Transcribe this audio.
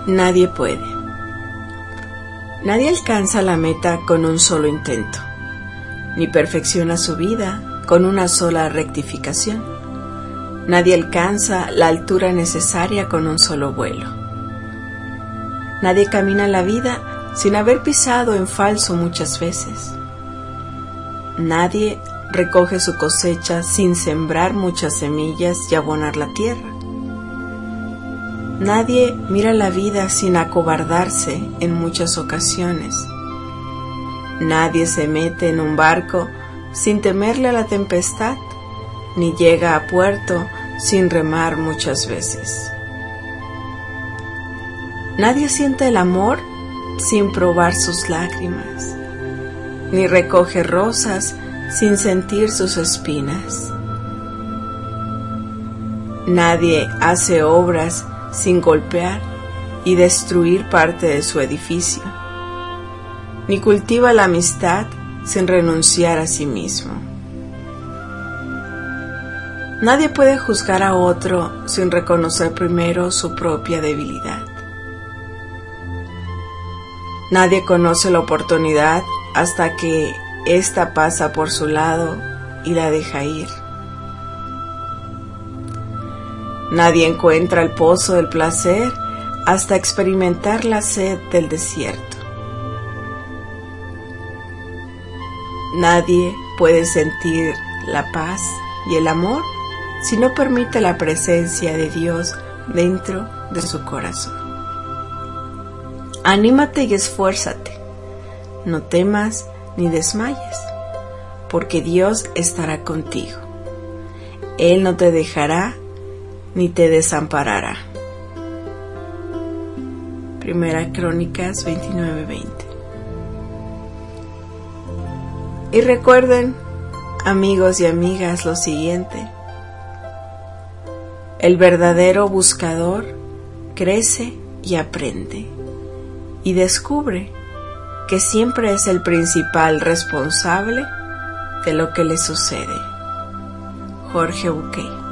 Nadie puede. Nadie alcanza la meta con un solo intento, ni perfecciona su vida con una sola rectificación. Nadie alcanza la altura necesaria con un solo vuelo. Nadie camina la vida sin haber pisado en falso muchas veces. Nadie recoge su cosecha sin sembrar muchas semillas y abonar la tierra. Nadie mira la vida sin acobardarse en muchas ocasiones. Nadie se mete en un barco sin temerle a la tempestad, ni llega a puerto sin remar muchas veces. Nadie siente el amor sin probar sus lágrimas, ni recoge rosas sin sentir sus espinas. Nadie hace obras sin golpear y destruir parte de su edificio, ni cultiva la amistad sin renunciar a sí mismo. Nadie puede juzgar a otro sin reconocer primero su propia debilidad. Nadie conoce la oportunidad hasta que ésta pasa por su lado y la deja ir. Nadie encuentra el pozo del placer hasta experimentar la sed del desierto. Nadie puede sentir la paz y el amor si no permite la presencia de Dios dentro de su corazón. Anímate y esfuérzate, no temas ni desmayes, porque Dios estará contigo. Él no te dejará ni te desamparará. Primera Crónicas 29:20. Y recuerden, amigos y amigas, lo siguiente: el verdadero buscador crece y aprende, y descubre que siempre es el principal responsable de lo que le sucede. Jorge Bucay.